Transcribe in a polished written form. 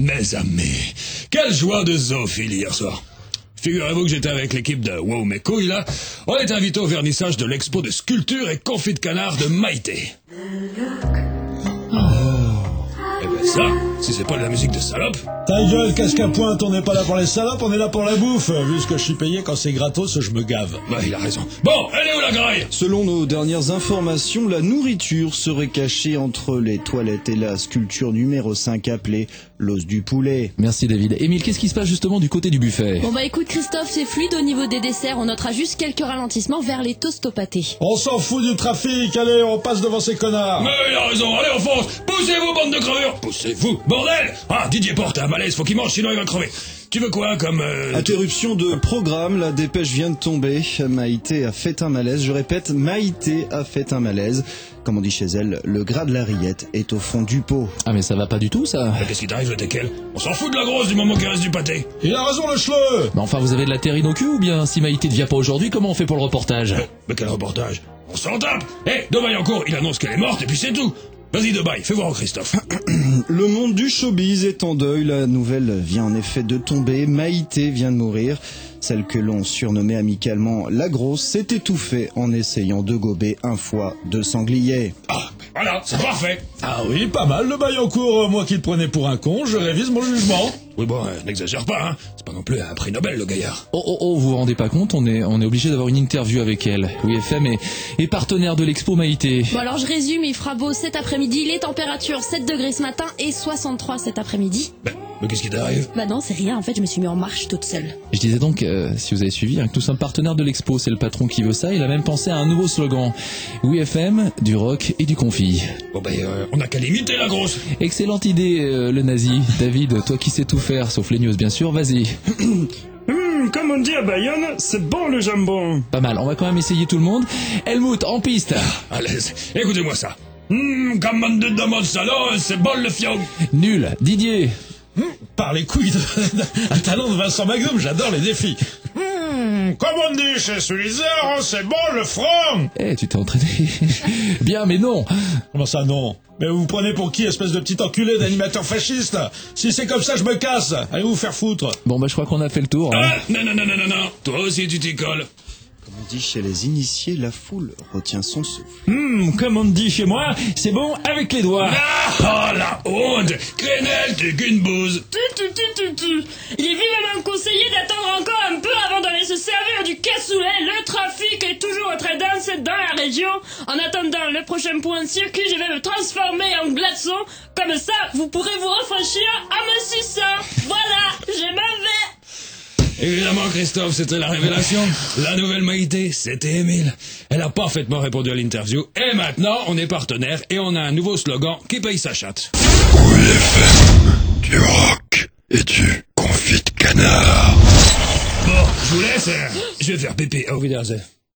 Mes amis, quelle joie de zoophilie hier soir. Figurez-vous que j'étais avec l'équipe de Wow mes couilles là. On est invité au vernissage de l'expo de sculpture et confit de canard de Maïté. Eh ben ça, si c'est pas de la musique de salope. Ta gueule, casque à pointe, on n'est pas là pour les salopes, on est là pour la bouffe. Vu ce que je suis payé, quand c'est gratos, je me gave. Bah il a raison. Bon, elle est où la graille? Selon nos dernières informations, la nourriture serait cachée entre les toilettes et la sculpture numéro 5 appelée l'os du poulet. Merci David. Émile, qu'est-ce qui se passe justement du côté du buffet? Bon bah écoute Christophe, c'est fluide au niveau des desserts, on notera juste quelques ralentissements vers les toasts au pâté. On s'en fout du trafic, allez, on passe devant ces connards. Mais il a raison, allez on fonce. Poussez-vous bande de crevures. Poussez-vous, bordel. Ah, Didier Porte a un malaise, faut qu'il mange sinon il va crever. Tu veux quoi comme... Interruption de programme, la dépêche vient de tomber. Maïté a fait un malaise, je répète, Maïté a fait un malaise. Comme on dit chez elle, le gras de la rillette est au fond du pot. Ah mais ça va pas du tout ça. Qu'est-ce qui t'arrive le teckel? On s'en fout de la grosse du moment qu'il reste du pâté. Il a raison le chleu. Mais enfin vous avez de la terrine au cul ou bien si Maïté ne vient pas aujourd'hui, comment on fait pour le reportage? Mais quel reportage? On s'en tape. De Vaillancourt, il annonce qu'elle est morte et puis c'est tout. Vas-y de bail, fais voir au Christophe. Le monde du showbiz est en deuil, la nouvelle vient en effet de tomber, Maïté vient de mourir. Celle que l'on surnommait amicalement la grosse s'est étouffée en essayant de gober un foie de sanglier. Ah, voilà, c'est parfait. Ah oui, pas mal le Vaillancourt, moi qui te prenais pour un con, je révise mon jugement. Oui bon, n'exagère pas, hein. C'est pas non plus un prix Nobel le gaillard. Oh, vous vous rendez pas compte, on est obligé d'avoir une interview avec elle. Oui, FM est partenaire de l'expo Maïté. Bon alors je résume, il fera beau cet après-midi, les températures 7 degrés ce matin et 63 cet après-midi. Mais qu'est-ce qui t'arrive? Bah non, c'est rien, en fait je me suis mis en marche toute seule. Je disais donc, si vous avez suivi, que nous sommes partenaires de l'expo, c'est le patron qui veut ça, il a même pensé à un nouveau slogan. Oui FM, du rock et du confit. Bon on a qu'à l'imiter la grosse. Excellente idée, le nazi. David, toi qui sais tout faire, sauf les news bien sûr, vas-y. Comme on dit à Bayonne, c'est bon le jambon. Pas mal, on va quand même essayer tout le monde. Helmut, en piste. À l'aise, écoutez-moi ça. Commande de demande salon, c'est bon le fion. Nul, Didier. Par les couilles un talent de Vincent Magnum, j'adore les défis. Comme on dit chez Sullizer, c'est bon le front. Tu t'es entraîné. Bien, mais non. Comment ça non? Mais vous vous prenez pour qui, espèce de petit enculé d'animateur fasciste? Si c'est comme ça, je me casse. Allez vous faire foutre. Bon je crois qu'on a fait le tour. Ah, non. Toi aussi tu t'y colles. Comme on dit chez les initiés, la foule retient son souffle. Comme on dit chez moi, c'est bon avec les doigts. Ah, la honte. Crénel, t'es qu'une bouse. Il est vivement conseillé d'attendre encore un peu avant d'aller se servir du cassoulet. Le trafic est toujours très dense dans la région. En attendant le prochain point de circuit, je vais me transformer en glaçon. Comme ça, vous pourrez vous rafraîchir en me suçant. Voilà, je m'en vais. Évidemment, Christophe, c'était la révélation. La nouvelle Maïté, c'était Émile. Elle a parfaitement répondu à l'interview. Et maintenant, on est partenaires et on a un nouveau slogan qui paye sa chatte. Oui, FM, du rock et du confit de canard. Bon, je vous laisse. Je vais faire pipi. Au revoir.